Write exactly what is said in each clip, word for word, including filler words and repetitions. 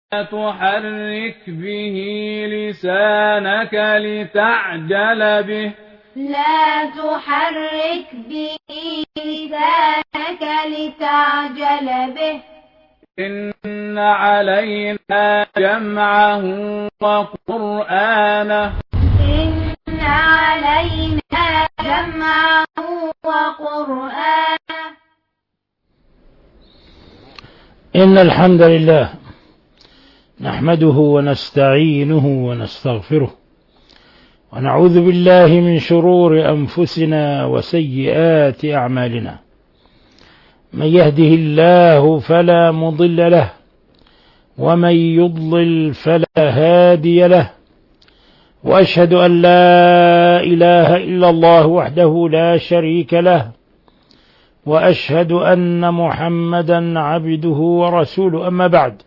تحرك به لسانك لتعجل به لا تحرك به لسانك لتعجل به إن علينا جمعه وقرآنه إن علينا جمعه وقرآنه إن الحمد لله نحمده ونستعينه ونستغفره ونعوذ بالله من شرور أنفسنا وسيئات أعمالنا. من يهده الله فلا مضل له ومن يضلل فلا هادي له، وأشهد أن لا إله إلا الله وحده لا شريك له، وأشهد أن محمدا عبده ورسوله. أما بعد،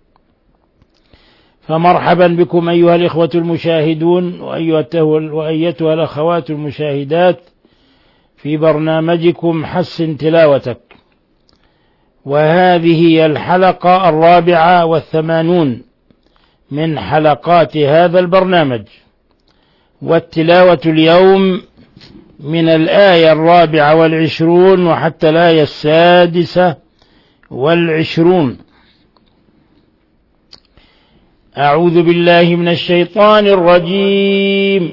فمرحبا بكم أيها الإخوة المشاهدون وأيتها الأخوات المشاهدات في برنامجكم حسن تلاوتك، وهذه هي الحلقة الرابعة والثمانون من حلقات هذا البرنامج، والتلاوة اليوم من الآية الرابعة والعشرون وحتى الآية السادسة والعشرون. أعوذ بالله من الشيطان الرجيم.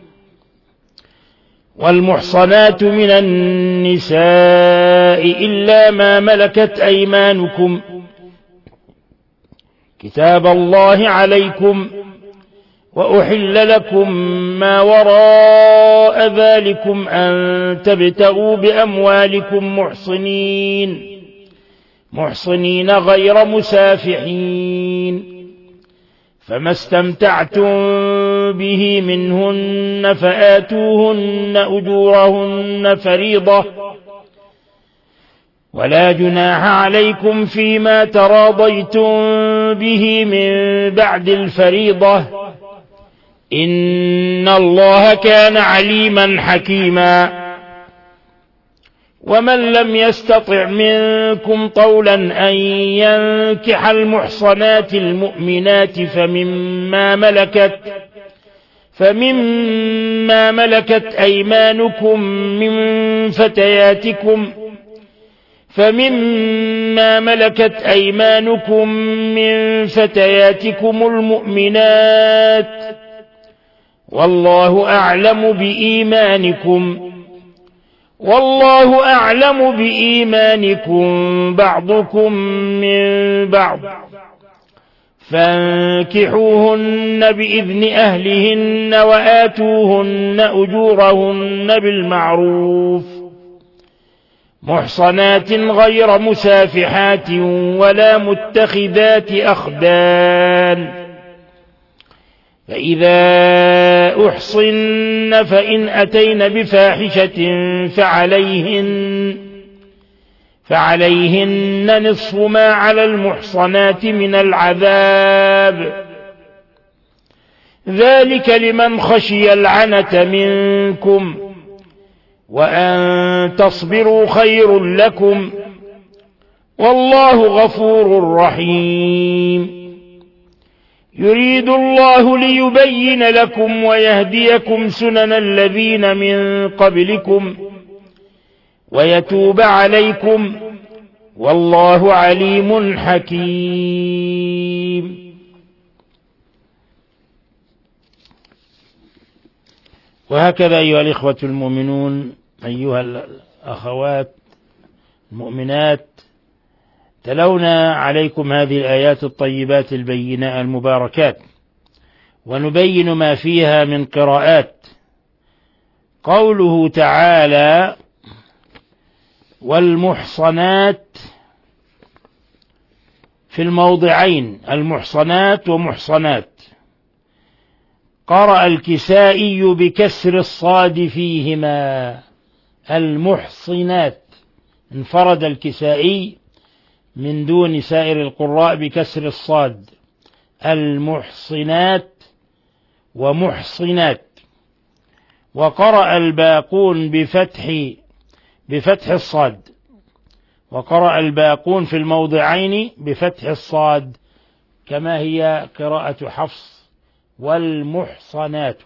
والمحصنات من النساء إلا ما ملكت أيمانكم كتاب الله عليكم، وأحل لكم ما وراء ذلكم أن تبتغوا بأموالكم محصنين محصنين غير مسافحين، فما استمتعتم به منهن فآتوهن أجورهن فريضة، ولا جناح عليكم فيما تراضيتم به من بعد الفريضة، إن الله كان عليما حكيما. ومن لم يستطع منكم طولا أن ينكح المحصنات المؤمنات فمما ملكت فمما ملكت أيمانكم من فتياتكم فمما ملكت أيمانكم من فتياتكم المؤمنات، والله أعلم بإيمانكم والله أعلم بإيمانكم بعضكم من بعض، فانكحوهن بإذن أهلهن وآتوهن أجورهن بالمعروف، محصنات غير مسافحات ولا متخذات أخدان، فإذا أحصن فإن أتين بفاحشة فعليهن فعليهن نصف ما على المحصنات من العذاب، ذلك لمن خشي العنة منكم، وأن تصبروا خير لكم، والله غفور رحيم. يريد الله ليبين لكم ويهديكم سنن الذين من قبلكم ويتوب عليكم، والله عليم حكيم. وهكذا أيها الإخوة المؤمنون، أيها الأخوات المؤمنات، تلونا عليكم هذه الآيات الطيبات البينات المباركات، ونبين ما فيها من قراءات. قوله تعالى: والمحصنات، في الموضعين المحصنات ومحصنات. قرأ الكسائي بكسر الصاد فيهما المحصنات، انفرد الكسائي من دون سائر القراء بكسر الصاد، المحصنات ومحصنات. وقرأ الباقون بفتح بفتح الصاد، وقرأ الباقون في الموضعين بفتح الصاد كما هي قراءة حفص والمحصنات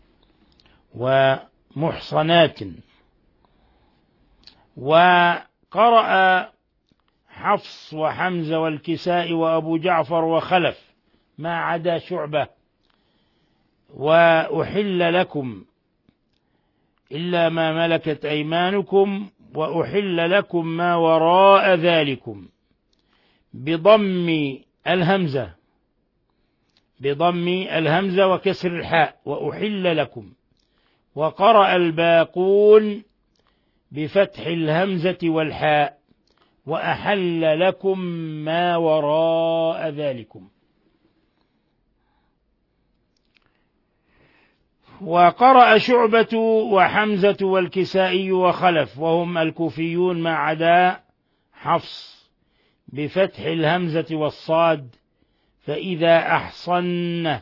ومحصنات. وقرأ حفص وحمزة والكساء وأبو جعفر وخلف ما عدا شعبة وأحل لكم إلا ما ملكت أيمانكم وأحل لكم ما وراء ذلكم بضم الهمزة بضم الهمزة وكسر الحاء وأحل لكم. وقرأ الباقون بفتح الهمزة والحاء وأحل لكم ما وراء ذلكم. وقرأ شعبة وحمزة والكسائي وخلف وهم الكوفيون ما عدا حفص بفتح الهمزة والصاد فإذا أحصن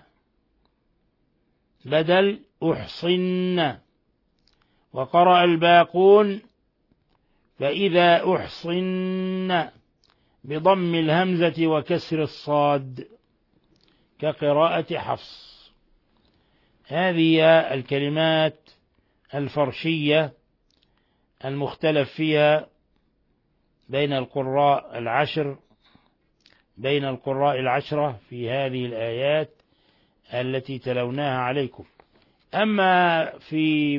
بدل أحصن. وقرأ الباقون فإذا أحصن بضم الهمزة وكسر الصاد كقراءة حفص. هذه الكلمات الفرشية المختلف فيها بين القراء العشر بين القراء العشرة في هذه الآيات التي تلوناها عليكم. أما في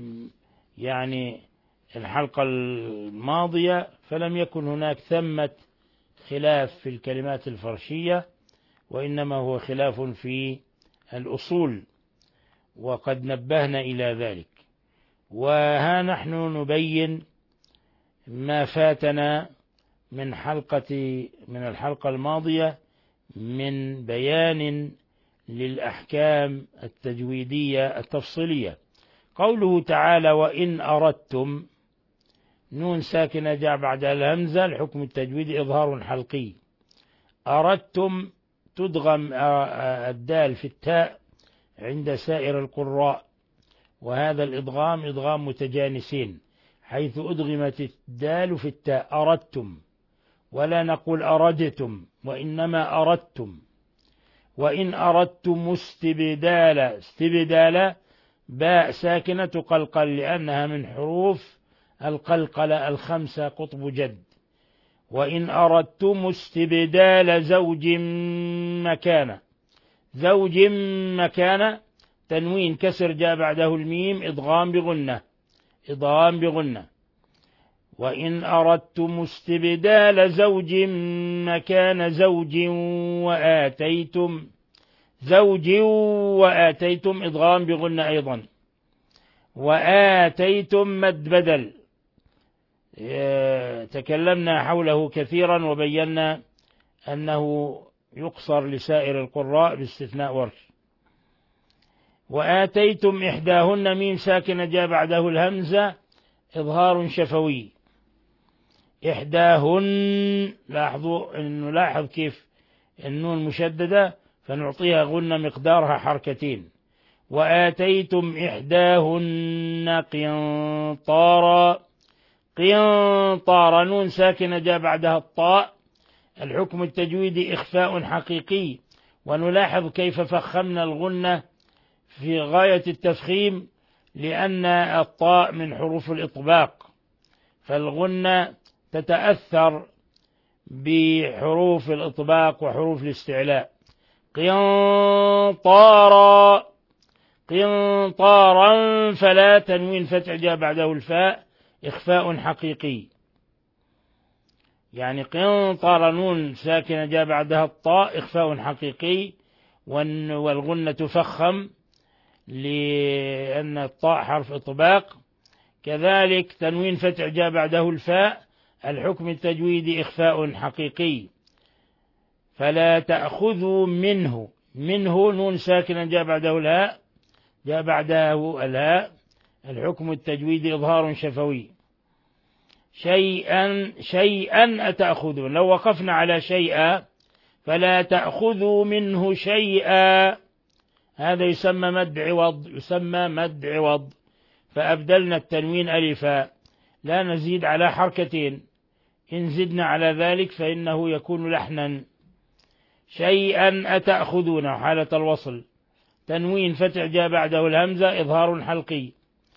يعني الحلقة الماضية فلم يكن هناك ثمة خلاف في الكلمات الفرشية، وإنما هو خلاف في الأصول، وقد نبهنا إلى ذلك. وها نحن نبين ما فاتنا من حلقة من الحلقة الماضية من بيان للأحكام التجويدية التفصيلية. قوله تعالى وإن أردتم، نون ساكنة جاء بعد الهمزة، الحكم التجويدي إظهار حلقي. أردتم تدغم الدال في التاء عند سائر القراء، وهذا الإدغام إدغام متجانسين حيث أدغمت الدال في التاء أردتم، ولا نقول أردتم وإنما أردتم. وإن أردتم استبدال، استبدال باء ساكنة تقلقل لأنها من حروف القلقلة الخمسة قطب جد. وإن أردتم استبدال زوج مكان، زوج مكان تنوين كسر جاء بعده الميم إدغام بغنة، إدغام بغنة. وإن أردتم استبدال زوج مكان زوج وآتيتم، زوج وآتيتم إدغام بغنة أيضا. وآتيتم مد بدل، تكلمنا حوله كثيرا وبينا أنه يقصر لسائر القراء باستثناء ورش. وآتيتم إحداهن ميم ساكنة جاء بعده الهمزة إظهار شفوي، إحداهن، لاحظوا أن نلاحظ كيف النون مشددة فنعطيها غنة مقدارها حركتين. وآتيتم إحداهن قنطارا، قنطارا نون ساكنة جاء بعدها الطاء، الحكم التجويدي إخفاء حقيقي. ونلاحظ كيف فخمنا الغنة في غاية التفخيم لأن الطاء من حروف الإطباق، فالغنة تتأثر بحروف الإطباق وحروف الاستعلاء. قنطارا، قنطارا فلا تنوين فتح جاء بعده الفاء إخفاء حقيقي، يعني قنطارا نون ساكنة جاء بعدها الطاء إخفاء حقيقي، والغنة تفخم لأن الطاء حرف إطباق. كذلك تنوين فتح جاء بعده الفاء الحكم التجويدي إخفاء حقيقي. فلا تأخذوا منه، منه نون ساكنة جاء بعده الهاء، جاء بعده الهاء الحكم التجويدي إظهار شفوي. شيئا، شيئا أتأخذون، لو وقفنا على شيئا فلا تأخذوا منه شيئا، هذا يسمى مد عوض، يسمى مد عوض، فأبدلنا التنوين ألفا، لا نزيد على حركتين، إن زدنا على ذلك فإنه يكون لحنا. شيئا أتأخذونه حالة الوصل، تنوين فتح جاء بعده الهمزة إظهار حلقي.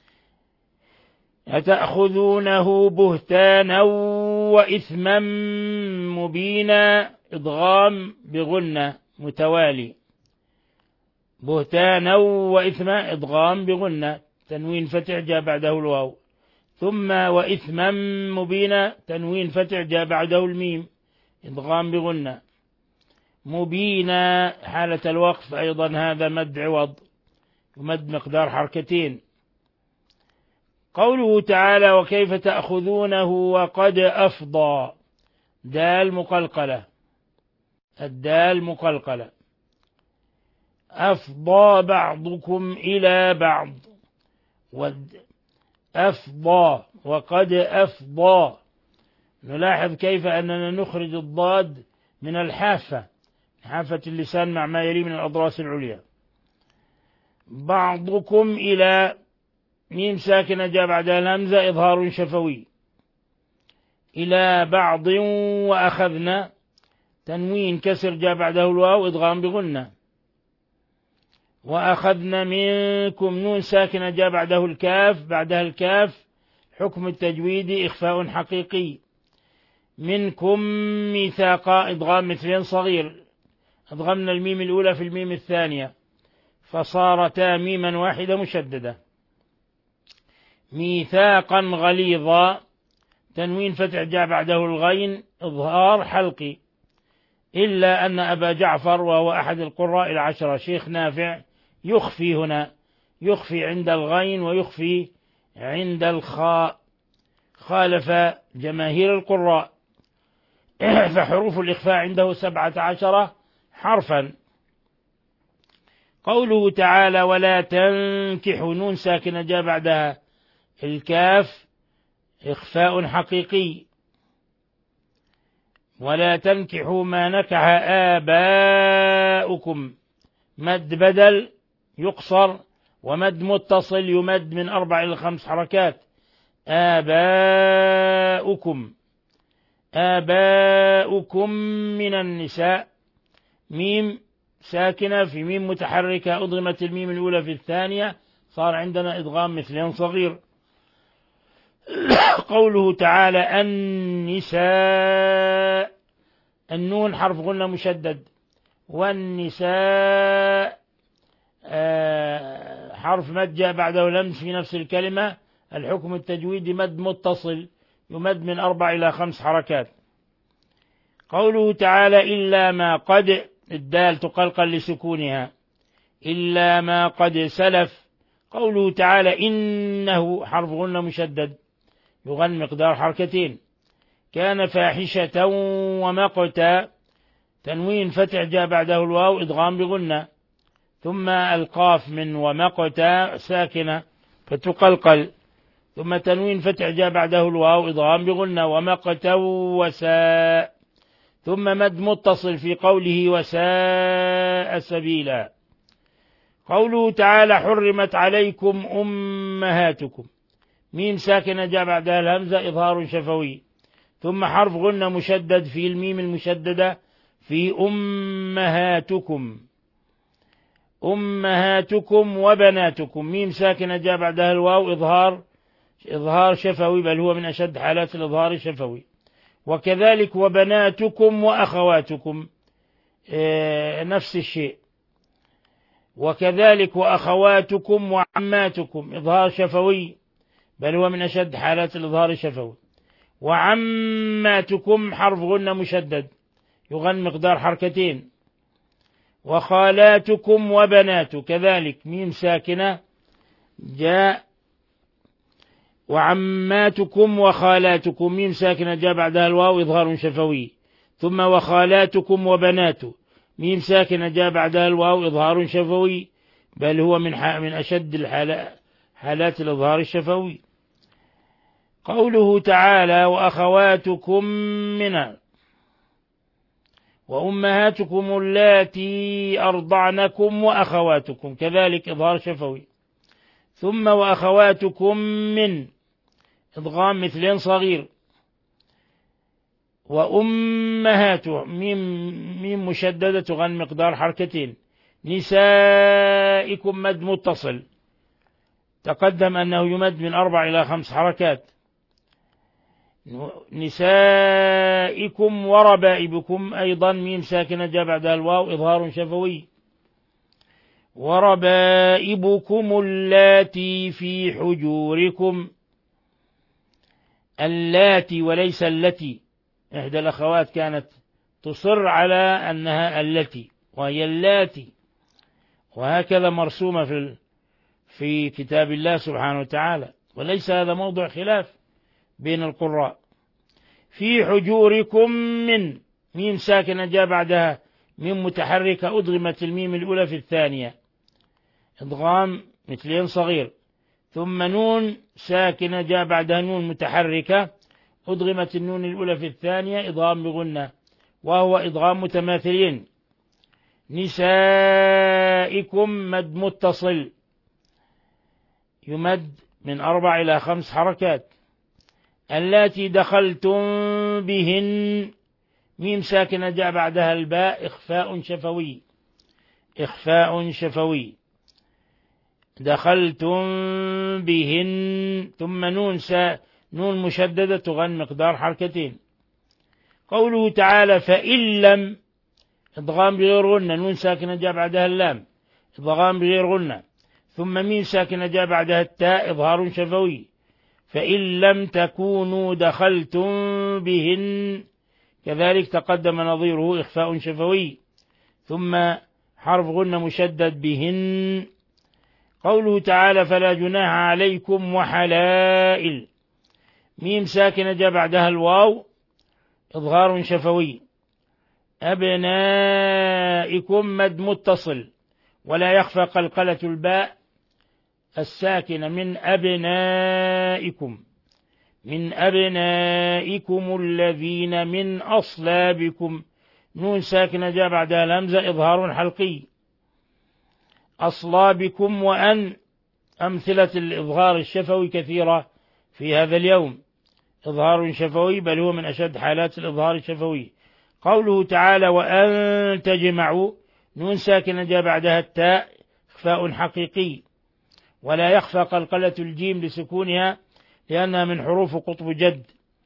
أتأخذونه بهتانا وإثما مبينا إدغام بغنة متوالي، بهتانا وإثما إدغام بغنة، تنوين فتح جاء بعده الواو. ثم وإثما مبينا تنوين فتح جاء بعده الميم إدغام بغنة. مبينا حالة الوقف أيضا هذا مد عوض يمد مقدار حركتين. قوله تعالى وكيف تأخذونه وقد أفضى، دال مقلقلة، الدال مقلقلة. أفضى بعضكم إلى بعض، أفضى وقد أفضى. نلاحظ كيف أننا نخرج الضاد من الحافة، حافة اللسان مع ما يلي من الأضراس العليا. بعضكم إلى ميم ساكنة جاء بعدها الهمزة إظهار شفوي. إلى بعض وأخذنا تنوين كسر جاء بعده الواو إدغام بغنة. وأخذنا منكم نون ساكنة جاء بعده الكاف، بعدها الكاف حكم التجويد إخفاء حقيقي. منكم ميثاقا إدغام مثلين صغير، أدغمنا الميم الأولى في الميم الثانية فصارتا ميما واحدة مشددة. ميثاقا غليظا تنوين فتح جاء بعده الغين إظهار حلقي، إلا أن أبا جعفر وهو أحد القراء العشرة شيخ نافع يخفي هنا، يخفي عند الغين ويخفي عند الخاء، خالف جماهير القراء، فحروف الإخفاء عنده سبعة عشر حرفا. قوله تعالى ولا تنكحوا نون ساكنة جاء بعدها الكاف إخفاء حقيقي. ولا تنكحوا ما نكح آباؤكم مد بدل يقصر، ومد متصل يمد من أربع إلى خمس حركات. آباؤكم، آباؤكم من النساء ميم ساكنة في ميم متحركة أضغمت الميم الأولى في الثانية، صار عندنا إدغام مثلين صغير. قوله تعالى النساء النون حرف غنة مشدد، والنساء حرف مد جاء بعده لمس في نفس الكلمة، الحكم التجويدي مد متصل يمد من أربع إلى خمس حركات. قوله تعالى إلا ما قد الدال تقلقل لسكونها، إلا ما قد سلف. قوله تعالى إنه حرف غنة مشدد يغن مقدار حركتين. كان فاحشة ومقتا تنوين فتح جاء بعده الواو إدغام بغنة. ثم القاف من ومقتا ساكنة فتقلقل، ثم تنوين فتح جاء بعده الواو إدغام بغنة ومقتا وساء، ثم مد متصل في قوله وساء سبيلا. قوله تعالى حرمت عليكم أمهاتكم ميم ساكنة جاء بعدها الهمزة إظهار شفوي، ثم حرف غنة مشدد في الميم المشددة في أمهاتكم. أمهاتكم وبناتكم ميم ساكنة جاء بعدها الواو إظهار إظهار شفوي، بل هو من أشد حالات الإظهار الشفوي. وكذلك وبناتكم وأخواتكم اه نفس الشيء. وكذلك وأخواتكم وعماتكم إظهار شفوي، بل هو من أشد حالات الإظهار الشفوي. وعماتكم حرف غنة مشدد يغن مقدار حركتين. وخالاتكم وبنات كذلك ميم ساكنة جاء، وعماتكم وخالاتكم ميم ساكنة جاء بعدها الواو إظهار شفوي. ثم وخالاتكم وبنات ميم ساكنة جاء بعدها الواو إظهار شفوي، بل هو من من أشد الحالات حالات الإظهار الشفوي. قوله تعالى وأخواتكم من وأمهاتكم اللاتي أرضعنكم وأخواتكم كذلك إظهار شفوي. ثم وأخواتكم من إدغام مثلين صغير. وأمهاته ميم, ميم مشددة تغن مقدار حركتين. نسائكم مد متصل، تقدم أنه يمد من أربع إلى خمس حركات. نسائكم وربائبكم أيضا ميم ساكنة جاء بعدها الواو إظهار شفوي. وربائبكم اللاتي في حجوركم، اللاتي وليس التي، إحدى الأخوات كانت تصر على أنها التي وهي اللاتي، وهكذا مرسومة في في كتاب الله سبحانه وتعالى، وليس هذا موضع خلاف بين القراء. في حجوركم من ميم ساكنة جاء بعدها ميم متحركة أدغمت الميم الأولى في الثانية إدغام مثلين صغير، ثم نون ساكنة جاء بعدها نون متحركة أدغمت النون الأولى في الثانية إدغام بغنة، وهو إدغام متماثلين. نسائكم مد متصل يمد من أربع إلى خمس حركات. اللاتي دخلتم بهن ميم ساكنة جاء بعدها الباء إخفاء شفوي، إخفاء شفوي. دخلتم بهن ثم نون سا نون مشددة تغن مقدار حركتين. قوله تعالى فإن لم إدغام بغير غنة، نون ساكنة جاء بعدها اللام إدغام بغير غنة، ثم ميم ساكنة جاء بعدها التاء إظهار شفوي. فإن لم تكونوا دخلتم بهن كذلك تقدم نظيره إخفاء شفوي، ثم حرف غنة مشدد بهن. قوله تعالى فلا جناح عليكم وحلائل ميم ساكنة جاء بعدها الواو إظهار شفوي. أبنائكم مد متصل ولا يخفى قلقلة الباء الساكنة من أبنائكم، من أبنائكم الذين من أصلابكم نون ساكنة جاء بعدها الهمزة إظهار حلقي. أصلابكم وأن أمثلة الإظهار الشفوي كثيرة في هذا اليوم، إظهار شفوي بل هو من أشد حالات الإظهار الشفوي. قوله تعالى وأن تجمعوا نون ساكنة جاء بعدها التاء إخفاء حقيقي، ولا يخفى قلقلة الجيم لسكونها لأنها من حروف قطب جد.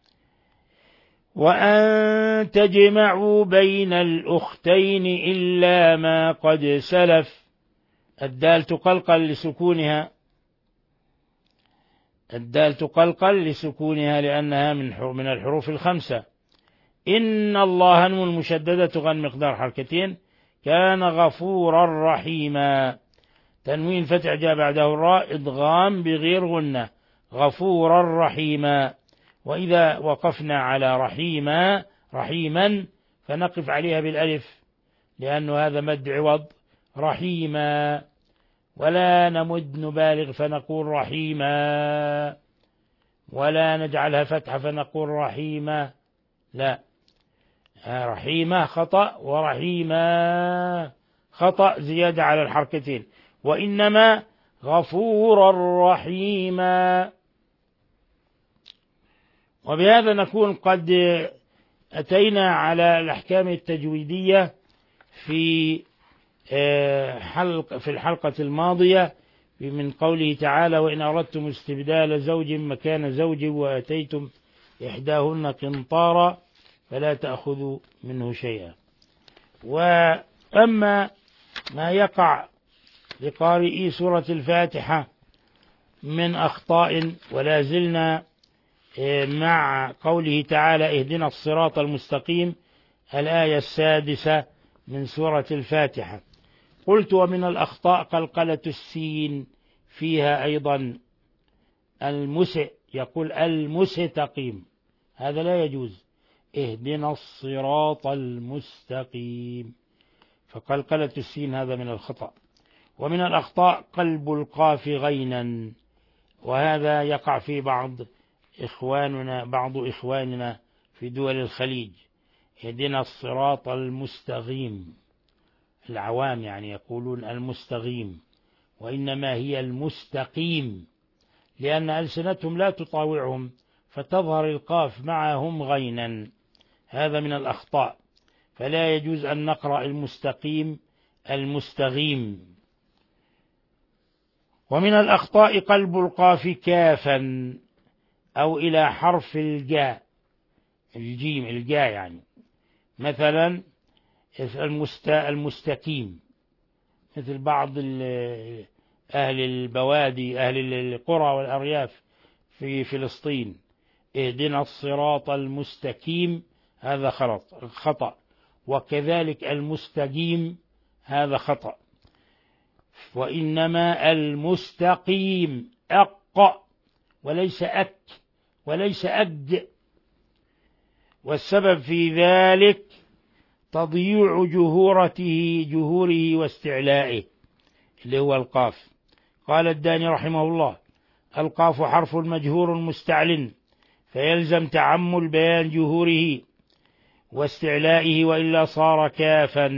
وأن تجمعوا بين الأختين إلا ما قد سلف، الدال تقلقل لسكونها، الدال تقلقل لسكونها لأنها من من الحروف الخمسة. إن الله نون المشددة تغن مقدار حركتين. كان غفورا رحيما، تنوين فتح جاء بعده الراء إدغام بغير غنة، غفورا رحيما. وإذا وقفنا على رحيما رحيما فنقف عليها بالألف لأنه هذا مد عوض رحيما، ولا نمد نبالغ فنقول رحيما، ولا نجعلها فتحة فنقول رحيما، لا، رحيما خطأ ورحيما خطأ زيادة على الحركتين، وإنما غفورا رحيما. وبهذا نكون قد أتينا على الأحكام التجويدية في حلق في الحلقة الماضية من قوله تعالى وإن أردتم استبدال زوج مكان زوج وأتيتم إحداهن قنطارا فلا تأخذوا منه شيئا. وأما ما يقع لقارئي سورة الفاتحة من أخطاء، ولا زلنا مع قوله تعالى اهدنا الصراط المستقيم الآية السادسة من سورة الفاتحة. قلت ومن الأخطاء قلقلة السين فيها أيضا، المسئ يقول المستقيم، هذا لا يجوز، اهدنا الصراط المستقيم، فقلقلة السين هذا من الخطأ. ومن الأخطاء قلب القاف غينا، وهذا يقع في بعض إخواننا بعض إخواننا في دول الخليج، اهدنا الصراط المستقيم، العوام يعني يقولون المستقيم، وإنما هي المستقيم، لأن ألسنتهم لا تطاوعهم فتظهر القاف معهم غينا، هذا من الأخطاء، فلا يجوز أن نقرأ المستقيم المستغيم. ومن الأخطاء قلب القاف كافا أو إلى حرف الجاء، الجيم الجاء يعني، مثلا المستقيم، مثل بعض أهل البوادي أهل القرى والأرياف في فلسطين، اهدنا الصراط المستقيم، هذا خطأ، وكذلك المستقيم هذا خطأ، وإنما المستقيم أق وليس أك وليس أج. والسبب في ذلك تضييع جهورته جهوره واستعلائه اللي هو القاف. قال الداني رحمه الله: القاف حرف مجهور مستعل، فيلزم تعمل بيان جهوره واستعلائه، وإلا صار كافا.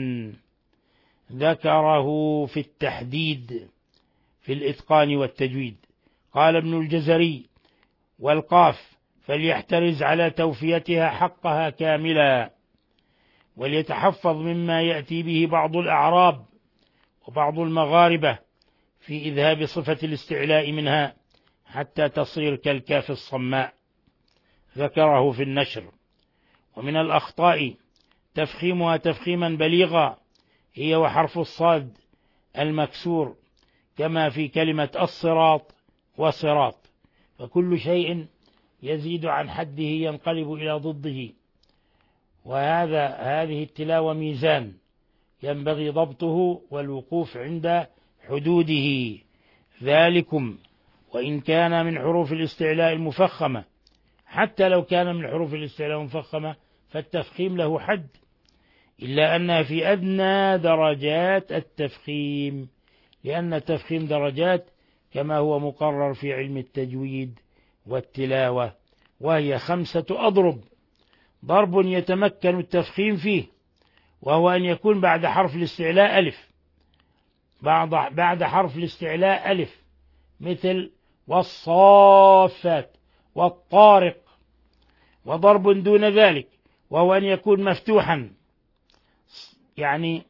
ذكره في التحديد في الإتقان والتجويد. قال ابن الجزري: والقاف فليحترز على توفيتها حقها كاملا، وليتحفظ مما يأتي به بعض الأعراب وبعض المغاربة في إذهاب صفة الاستعلاء منها حتى تصير كالكاف الصماء. ذكره في النشر. ومن الأخطاء تفخيمها تفخيما بليغا، هي وحرف الصاد المكسور، كما في كلمة الصراط وصراط، فكل شيء يزيد عن حده ينقلب إلى ضده، وهذا هذه التلاوة ميزان ينبغي ضبطه والوقوف عند حدوده. ذلكم وإن كان من حروف الاستعلاء المفخمة، حتى لو كان من حروف الاستعلاء المفخمة فالتفخيم له حد، إلا أنها في أدنى درجات التفخيم، لأن التفخيم درجات كما هو مقرر في علم التجويد والتلاوة، وهي خمسة أضرب. ضرب يتمكن التفخيم فيه، وهو أن يكون بعد حرف الاستعلاء ألف، بعد بعد حرف الاستعلاء ألف، مثل والصافات والطارق. وضرب دون ذلك وهو أن يكون مفتوحا، يعني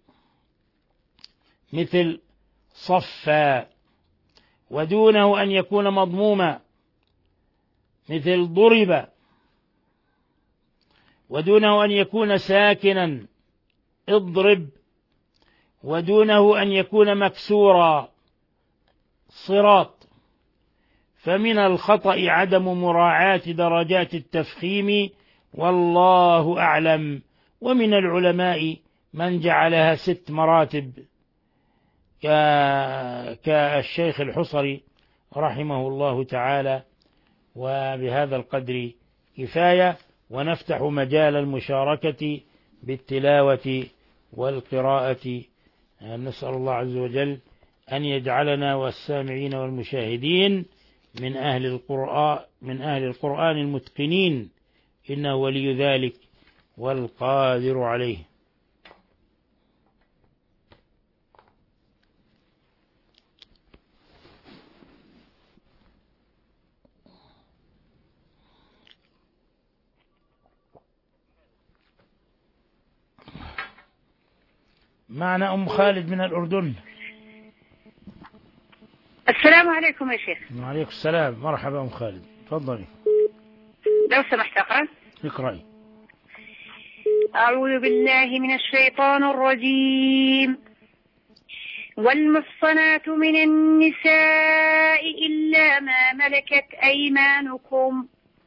مثل صفا، ودونه أن يكون مضموما، مثل ضرب، ودونه أن يكون ساكنا اضرب، ودونه أن يكون مكسورا صراط. فمن الخطأ عدم مراعاة درجات التفخيم، والله أعلم. ومن العلماء من جعلها ست مراتب كالشيخ الحصري رحمه الله تعالى. وبهذا القدر كفاية، ونفتح مجال المشاركة بالتلاوة والقراءة. نسأل الله عز وجل أن يجعلنا والسامعين والمشاهدين من أهل القرآن من أهل القرآن المتقنين، إنه ولي ذلك والقادر عليه. معنا أم خالد من الأردن. السلام عليكم يا شيخ. وعليكم السلام، مرحبا أم خالد، تفضلي. لو سمحت أقرأ. اقرأي. أعوذ بالله من الشيطان الرجيم. والمحصنات من النساء إلا ما ملكت أيمانكم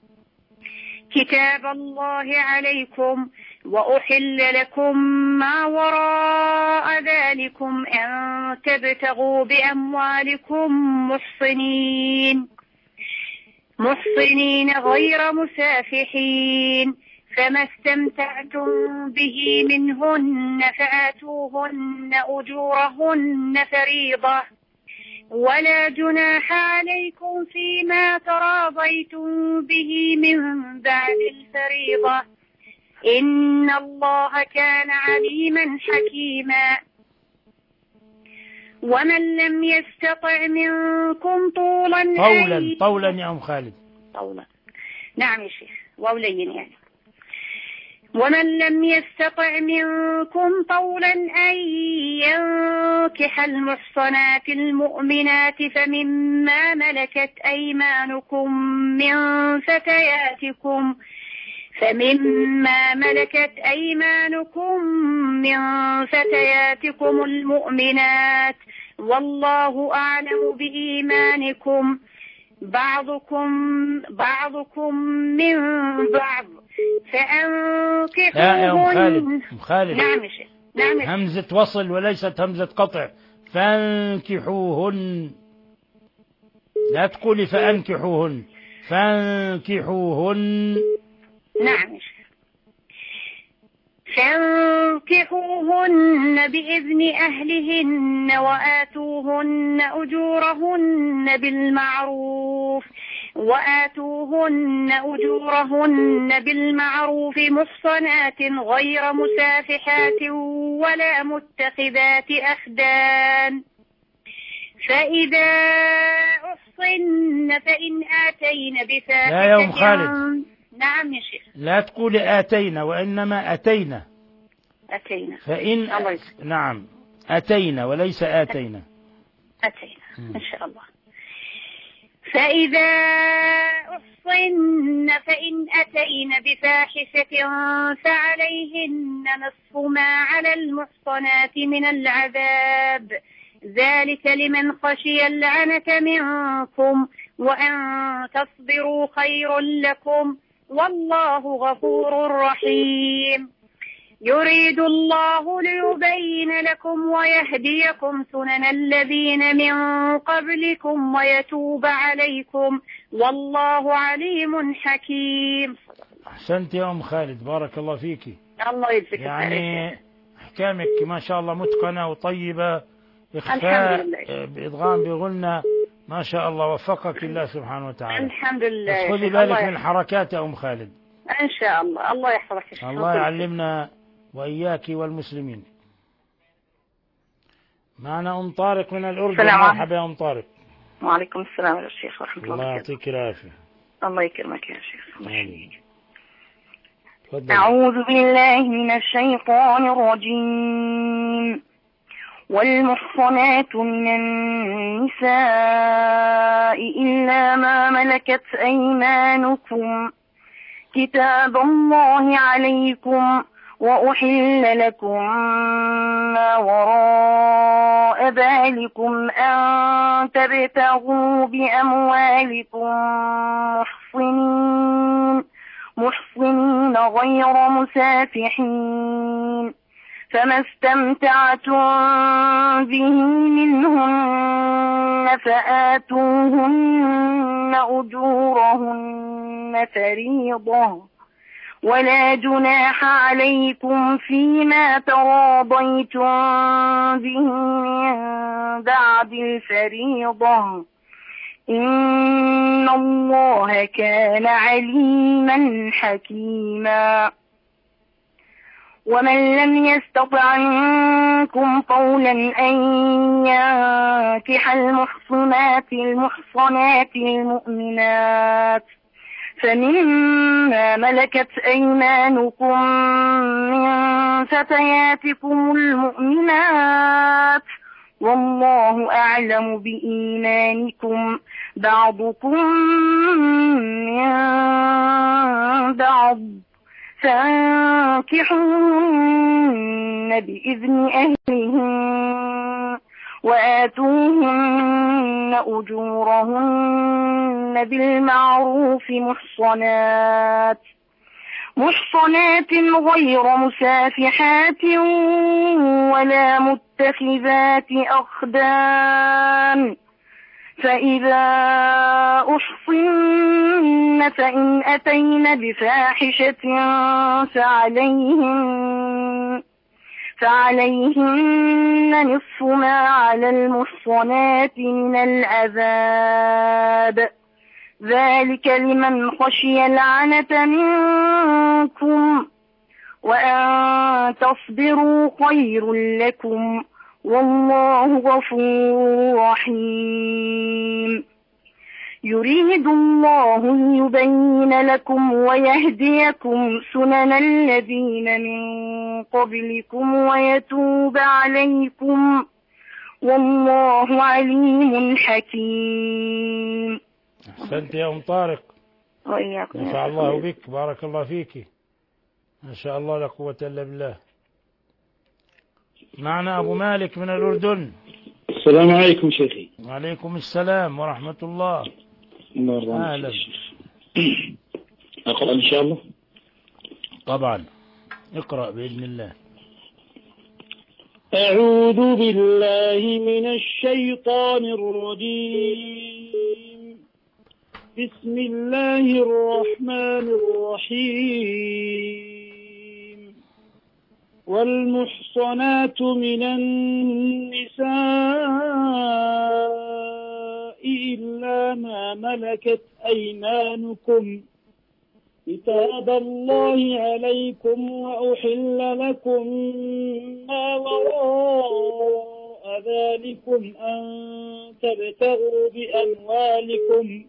كتاب الله عليكم، وأحل لكم ما وراء ذلكم أن تبتغوا بأموالكم محصنين محصنين غير مسافحين، فما استمتعتم به منهن فآتوهن أجورهن فريضة، ولا جناح عليكم فيما تراضيتم به من بعد الفريضة، إن الله كان عليما حكيما. ومن لم يستطع منكم طولا طولا طولا يا أم خالد. طولا، نعم يا شيخ، وولين يعني. ومن لم يستطع منكم طولا أن ينكح المحصنات المؤمنات فمما ملكت أيمانكم من فتياتكم فمما ملكت أيمانكم من فتياتكم المؤمنات والله أعلم بإيمانكم بعضكم بعضكم من بعض فأنكحوهن. لا يا أم خالد، أم خالد. نعم نعم. همزة وصل وليست همزة قطع. فانكحوهن، لا تقولي فأنكحوهن، فانكحوهن. نعم. فانكحوهن بإذن أهلهن وآتوهن أجورهن بالمعروف وآتوهن أجورهن بالمعروف محصنات غير مسافحات ولا متخذات أخدان فإذا أحصن فإن آتين بفاحشة. لا يا أم خالد. نعم يا شيخ. لا تقولي آتينا وإنما أتينا. أتينا. فإن الله نعم أتينا وليس آتينا. أتينا م. إن شاء الله. فإذا أحصن فإن أتين بفاحشة فعليهن نصف ما على المحصنات من العذاب ذلك لمن خشي اللعنة منكم وأن تصبروا خير لكم والله غفور رحيم. يريد الله ليبين لكم ويهديكم سنن الذين من قبلكم ويتوب عليكم والله عليم حكيم. أحسنت يا أم خالد، بارك الله فيك. الله يجزيك يعني أحكامك ما شاء الله متقنة وطيبة، إخفاء بإدغام بغنى، ما شاء الله، وفقك الله سبحانه وتعالى. الحمد لله. خذي بالك من الحركات يا أم خالد. إن شاء الله. الله يحفظك. الله يعلمنا وإياك والمسلمين. معنا أم طارق من الأردن. مرحبا يا أم طارق. وعليكم السلام يا شيخ ورحمة الله. الله يعطيك العافية. الله يكرمك يا شيخ. تفضل. أعوذ بالله من الشيطان الرجيم. والمحصنات من النساء إلا ما ملكت أيمانكم كتاب الله عليكم وأحل لكم ما وراء ذلكم أن تبتغوا بأموالكم محصنين محصنين غير مسافحين فما استمتعتم به منهن فآتوهن أجورهن فريضة ولا جناح عليكم فيما تراضيتم به من بعد الفريضة إن الله كان عليما حكيما. ومن لم يستطع منكم قولا أن ينكح المحصنات المحصنات المؤمنات فمما ملكت أيمانكم من فتياتكم المؤمنات والله أعلم بإيمانكم بعضكم من بعض فانكحوهن بإذن أهلهن وآتوهن أجورهن بالمعروف محصنات محصنات غير مسافحات ولا متخذات أخدان فإذا أحصن فإن أتين بفاحشة فعليهن فعليهن نصف ما على المحصنات من العذاب ذلك لمن خشي العنة منكم وأن تصبروا خير لكم والله غفور رحيم. يريد الله ليبين لكم ويهديكم سنن الذين من قبلكم ويتوب عليكم والله عليم حكيم. أحسنت يا أم طارق، وإياكم. نفع الله بك، بارك الله فيك، ما شاء الله لا قوة إلا بالله. معنا أبو مالك من الأردن. السلام عليكم شيخي. وعليكم السلام ورحمة الله. أهلا. أقرأ إن شاء الله. طبعا اقرأ بإذن الله. أعوذ بالله من الشيطان الرجيم. بسم الله الرحمن الرحيم. والمحصنات من النساء إلا ما ملكت أيمانكم كتاب الله عليكم وأحل لكم ما وراء ذلكم أن تبتغوا بأموالكم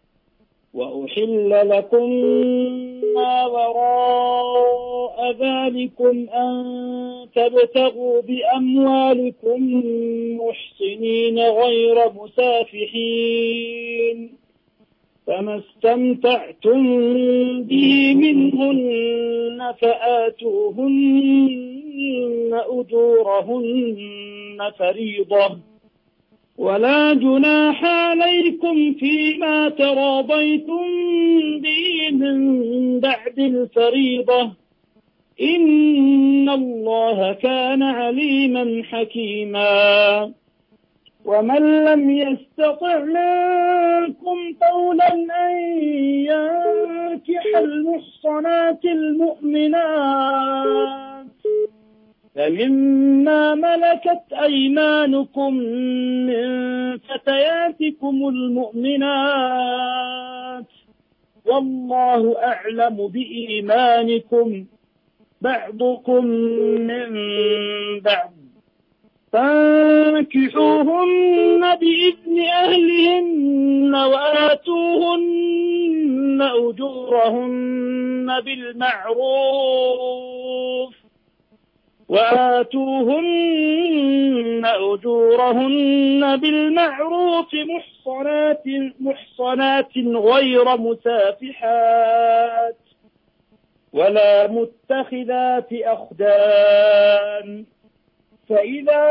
وأحل لكم ما وراء ذلكم أن تبتغوا بأموالكم محصنين غير مسافحين فما استمتعتم به منهن فآتوهن أجورهن فريضة ولا جناح عليكم فيما تراضيتم به من بعد الفريضة إن الله كان عليما حكيما. ومن لم يستطع منكم قولا أن ينكح المحصنات المؤمنات فمما ملكت أيمانكم من فتياتكم المؤمنات والله أعلم بإيمانكم بعضكم من بعض فانكحوهن بإذن أهلهن وآتوهن أجورهن بالمعروف وآتوهن أجورهن بالمعروف محصنات محصنات غير مسافحات ولا متخذات أخدان فإذا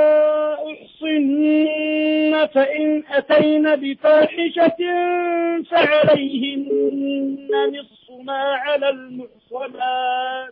أحصن فإن أتين بفاحشة فعليهن نصف ما على المحصنات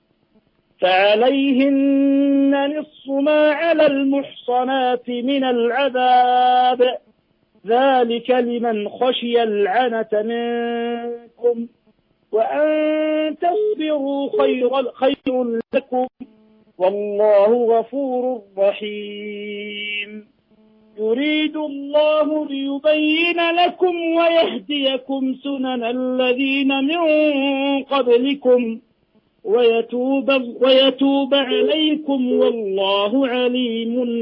فعليهن نصف ما على المحصنات من العذاب ذلك لمن خشي العنة منكم وأن تصبروا خير, خير لكم والله غفور رحيم. يريد الله ليبين لكم ويهديكم سنن الذين من قبلكم ويتوب, ويتوب عليكم والله عليم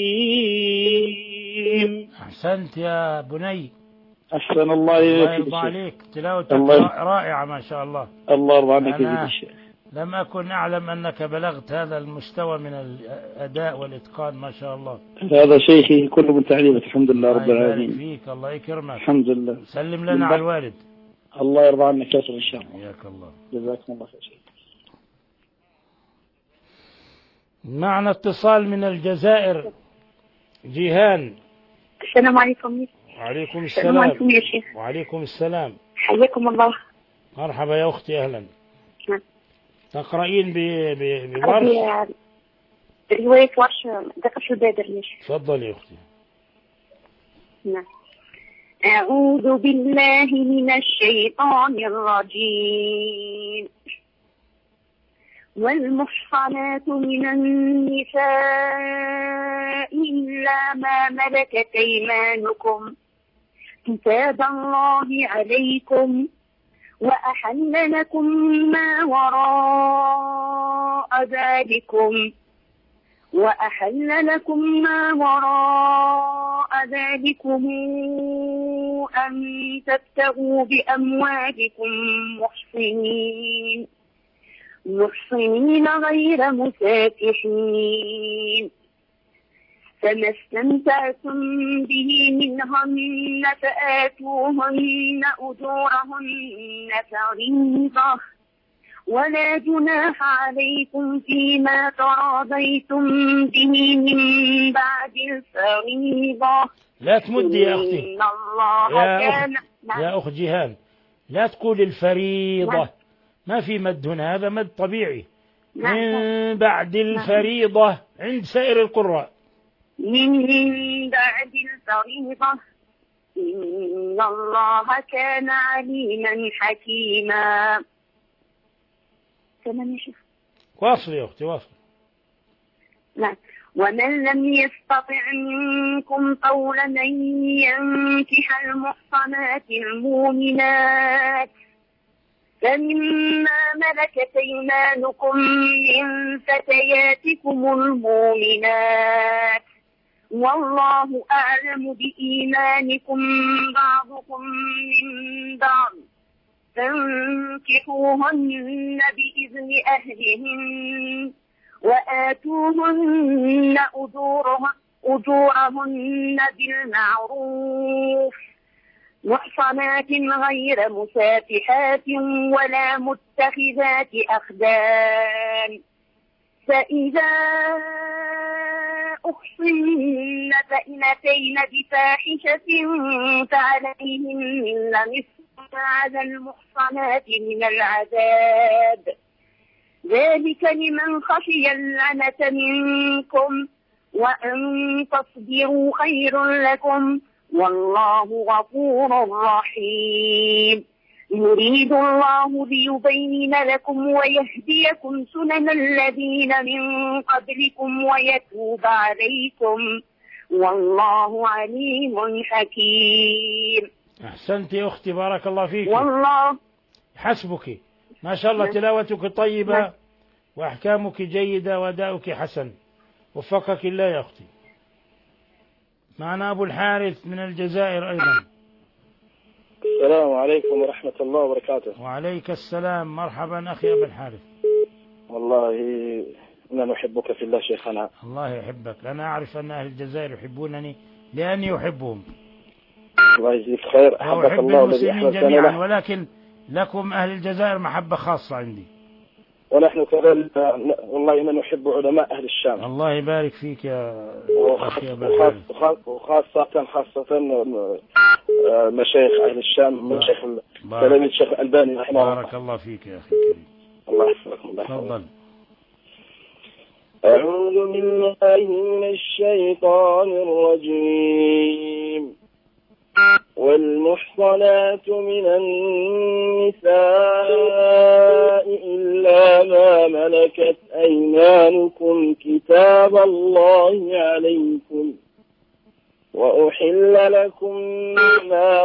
حكيم. أحسنت يا بني. أحسن الله الله يرضى عليك، تلاوتك رائعة ما شاء الله. الله يرضى عنك. أنا لم أكن أعلم أنك بلغت هذا المستوى من الأداء والإتقان ما شاء الله. هذا شيخي كله من تعليمه الحمد لله رب العالمين. الله يبارك فيك، الله يكرمك. الحمد لله. سلم لنا على الوالد. الله يرضى عنك يا إن شاء الله. حياك الله. جزاكم الله خير. معنا اتصال من الجزائر. جيهان. السلام عليكم. وعليكم السلام. السلام عليكم يا شيخ. وعليكم السلام. حياكم الله. مرحبا يا أختي، أهلا. نعم. تقرأين بورش؟ رواية ورش دقة البادر يا شيخ. تفضل يا أختي. نعم. أعوذ بالله من الشيطان الرجيم. والمحصنات من النساء إلا ما ملكت أيمانكم كتاب الله عليكم وأحل لكم ما وراء ذلكم وأحل لكم ما وراء ذلكم أن تبتغوا بأموالكم محصنين محصنين غير مسافحين، فما استمتعتم به منهن فآتوهن أجورهن فريضة، ولا جناح عليكم فيما تراضيتم به من بعد الفريضة. لا تمدي يا أختي، إن الله يا كان أخت, يا أخت جيهان، لا تقول الفريضة، ما في مد هنا، هذا مد طبيعي. من بعد الفريضة عند سائر القراء. من بعد الفريضة، إن الله كان عليما حكيما. تمام يا شيخ. واصل يا أختي واصل. نعم. ومن لم يستطع منكم طولا أن ينكح المحصنات المؤمنات فمما ملكت أيمانكم من فتياتكم المؤمنات، والله أعلم بإيمانكم بعضكم من بعض، فانكحوهن بإذن أهلهن وآتوهن أجورهن بالمعروف محصنات غير مسافحات ولا متخذات أخدان، فإذا أحصن فإن أتين بفاحشة فعليهن نصف ما على المحصنات من العذاب، ذلك لمن خشي العنة منكم، وأن تصبروا خير لكم، والله غفور رحيم. يريد الله ليبين لكم ويهديكم سنن الذين من قبلكم ويتوب عليكم، والله عليم حكيم. أحسنت يا أختي، بارك الله فيك. والله حسبك، ما شاء الله، تلاوتك طيبة وأحكامك جيدة وأداؤك حسن، وفقك الله يا أختي. معنا أبو الحارث من الجزائر أيضا. السلام عليكم ورحمة الله وبركاته. وعليك السلام، مرحبا أخي أبو الحارث. والله إننا نحبك في الله شيخنا. الله يحبك، أنا أعرف أن أهل الجزائر يحبونني لأني أحبهم. الله يجزيك خير، أحبك الله والذي أحببتنا جميعا، له. ولكن لكم أهل الجزائر محبة خاصة عندي. ونحن كذلك والله إننا نحب علماء أهل الشام. الله يبارك فيك يا أخي أبو وخاصة, الحارث. وخاصة خاصة مشايخ أهل الشام، مشايخ تلاميذ الشيخ الألباني رحمه الله. بارك الله فيك يا أخي الكريم. الله يحفظكم. الله تفضل. أعوذ بالله من الشيطان الرجيم. والمحصنات من النساء إلا ما ملكت أيمانكم كتاب الله عليكم، وأحل لكم ما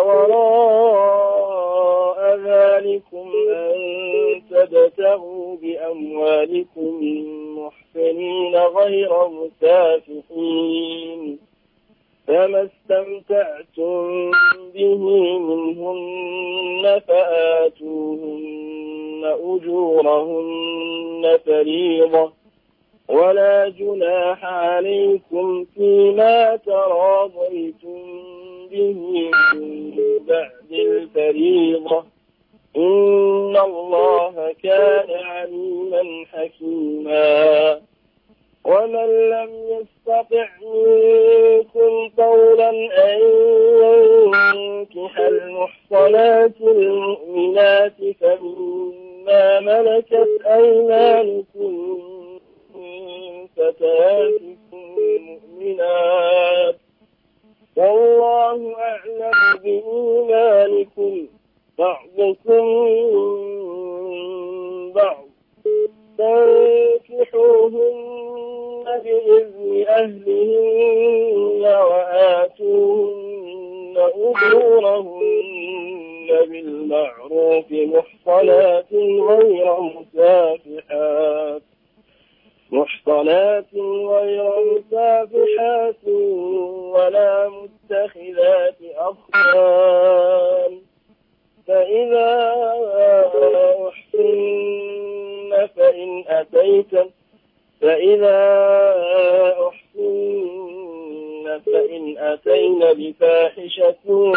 وراء ذلكم أن تبتغوا بأموالكم محسنين غير مسافحين، فما استمتعتم به منهن فآتوهن أجورهن فريضة، ولا جناح عليكم فيما تراضيتم به من بعد الفريضة، إن الله كان عليما حكيما. ومن لم يستطع منكم طولا أن ينكح المحصنات المؤمنات فمما ملكت أيمانكم من فتياتكم المؤمنات، والله أعلم بإيمانكم بعضكم من بعض، فانكحوهن بإذن أهلهن وآتوهن أجورهن بالمعروف محصنات غير مسافحات محصنات غير مسافحات ولا متخذات الأخدان فإذا أحسن فإن أتيتن فإذا أحسن فإن أتين بفاحشة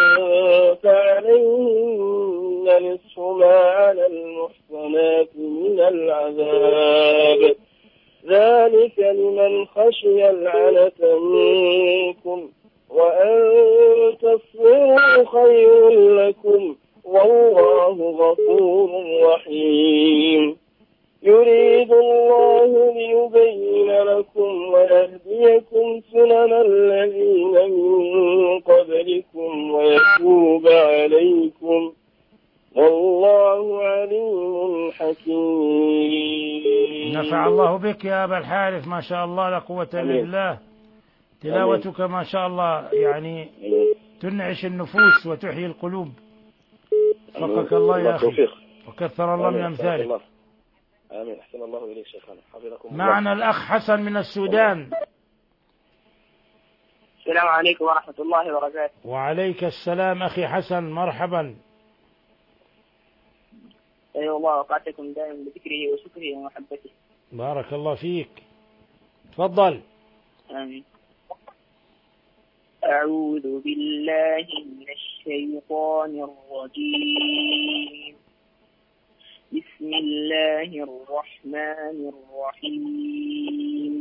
فعليهن نصف ما على المحصنات من العذاب ذلك لمن خشي العنة منكم وأن تصبروا خير لكم والله غفور رحيم يريد الله ليبين لكم ويهديكم سنن الذين من قبلكم ويتوب عليكم والله عليم حكيم. نفع الله بك يا أبا الحارث، ما شاء الله لا قوة إلا بالله. تلاوتك ما شاء الله يعني تنعش النفوس وتحيي القلوب. وفقك الله يا أخي وكثر الله من أمثالك. آمين. أحسن الله إليك شيخنا حفظكم الله. معنا الأخ حسن من السودان. السلام عليكم ورحمة الله وبركاته. وعليك السلام أخي حسن، مرحبا. أيها الله وقعتكم دائما بذكره وشكره ومحبته. بارك الله فيك، تفضل. آمين. أعوذ بالله من الشيطان الرجيم. بسم الله الرحمن الرحيم.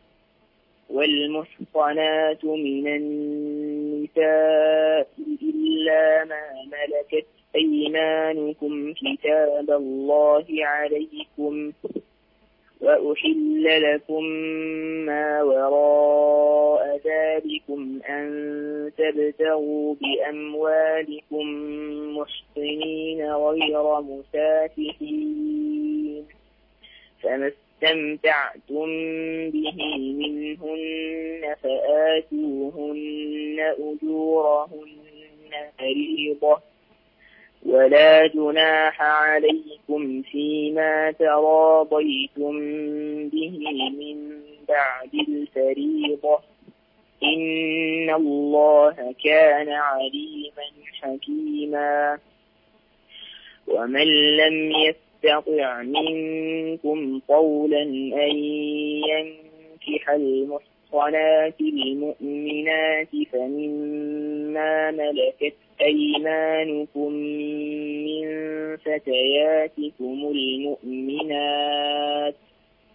والمحصنات من النساء إلا ما ملكت أيمانكم كتاب الله عليكم وأحل لكم ما وراء ذلكم أن تبتغوا بأموالكم محصنين غير مسافحين فما استمتعتم به منهن فآتوهن أجورهن فريضة ولا جناح عليكم فيما تراضيتم به من بعد الفريضة إن الله كان عليما حكيما. ومن لم يستطع منكم قولا أن ينكح المحصنات المؤمنات فمما ملكت أيمانكم من فتياتكم المؤمنات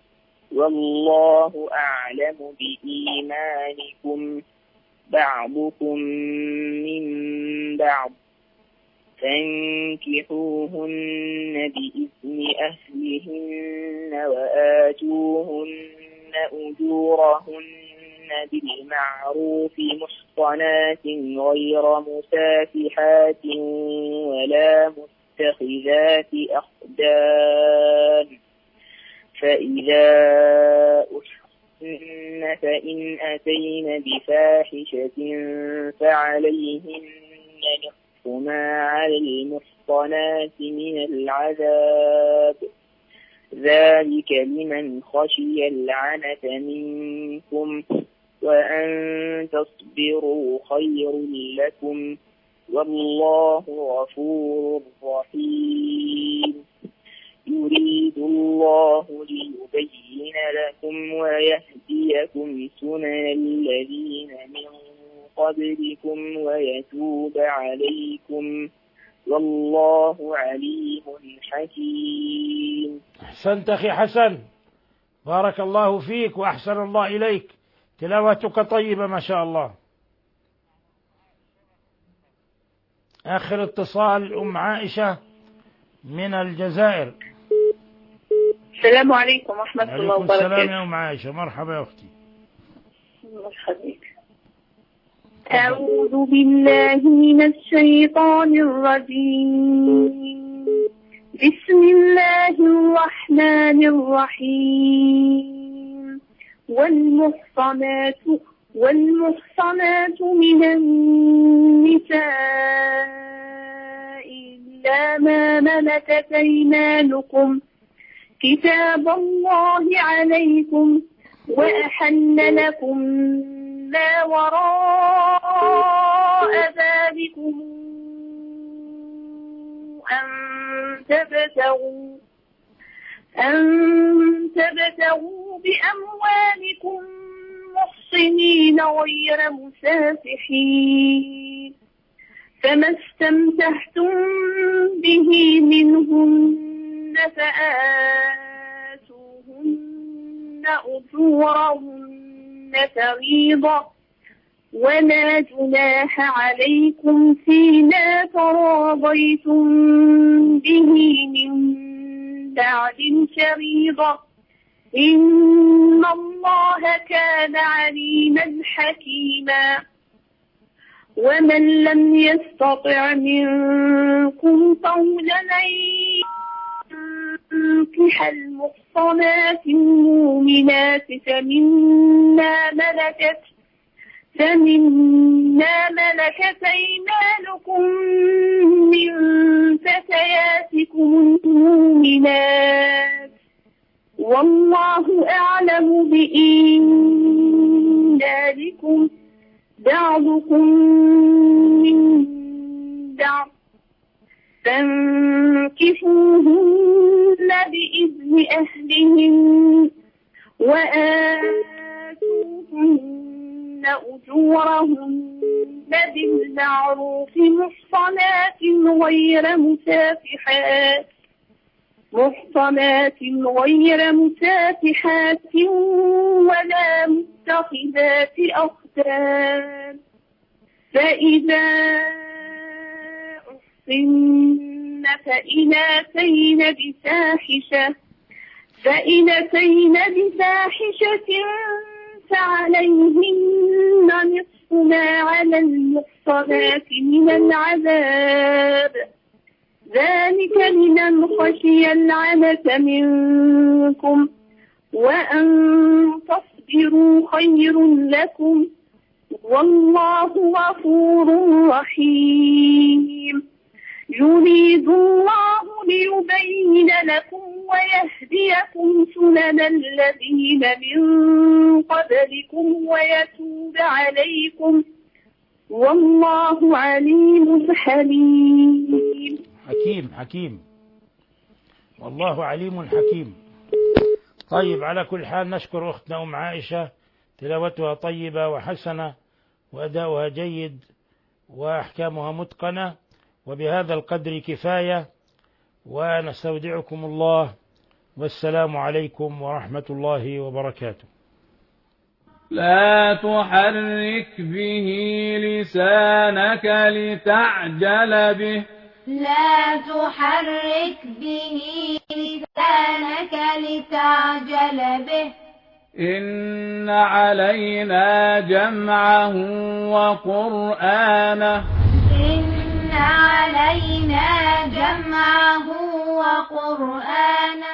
والله أعلم بإيمانكم بعضكم من بعض فانكحوهن بإذن أهلهن وآتوهن أجورهن بالمعروف محصنات غير مسافحات ولا متخذات أخدان فإذا أحصن فإن أتين بفاحشة فعليهن نصف ما على المحصنات من العذاب ذلك لمن خشي العنة منكم وأن تصبروا خير لكم والله غفور رحيم. يريد الله ليبين لكم ويهديكم سنن الذين من قبلكم ويتوب عليكم والله عليم حكيم. أحسنت أخي حسن، بارك الله فيك وأحسن الله إليك، تلاوتك طيبة ما شاء الله. آخر اتصال أم عائشة من الجزائر. السلام عليكم ورحمة الله وبركاته. السلام يا أم عائشة، مرحبا يا أختي. مرحبا. أعوذ بالله من الشيطان الرجيم. بسم الله الرحمن الرحيم. والمحصنات والمحصنات من النساء إلا ما ملكت أيمانكم كتاب الله عليكم وأحل لكم ما وراء ذلك أموالكم أن تبتغوا أن تبتغوا بأموالكم محصنين غير مسافحين، فما استمتعتم به منهن فآتوهن أجورهن فريضة، ولا جناح عليكم فيما تراضيتم به من بعد الفريضة، إن الله كان عليما حكيما. ومن لم يستطع منكم طولا أن ينكح المحصنات المؤمنات فمما ملكت فمما ملكت أيمانكم من فتياتكم المؤمنات، والله أعلم بإيمانكم بعضكم من بعض، فانكحوهن بإذن أهلهن وآتوهن أجورهن بالمعروف محصنات غير مسافحات محصنات غير مسافحات ولا متخذات أخدان، فإذا أحصن فإن أتين بفاحشة فإن أتين بفاحشة فعليهن نصف ما على المحصنات من العذاب، ذلك لمن خشي العنة منكم، وأن تصبروا خير لكم، والله غفور رحيم. يريد الله ليبين لكم ويهديكم سنن الذين من قبلكم ويتوب عليكم، والله عليم حليم. حكيم حكيم والله عليم حكيم. طيب، على كل حال نشكر أختنا أم عائشة، تلاوتها طيبة وحسنة وأداؤها جيد وأحكامها متقنة، وبهذا القدر كفاية، ونستودعكم الله، والسلام عليكم ورحمة الله وبركاته. لا تحرك به لسانك لتعجل به لا تحرك به لسانك لتعجل به إن علينا جمعه وقرآنه إن علينا جمعه وقرآنه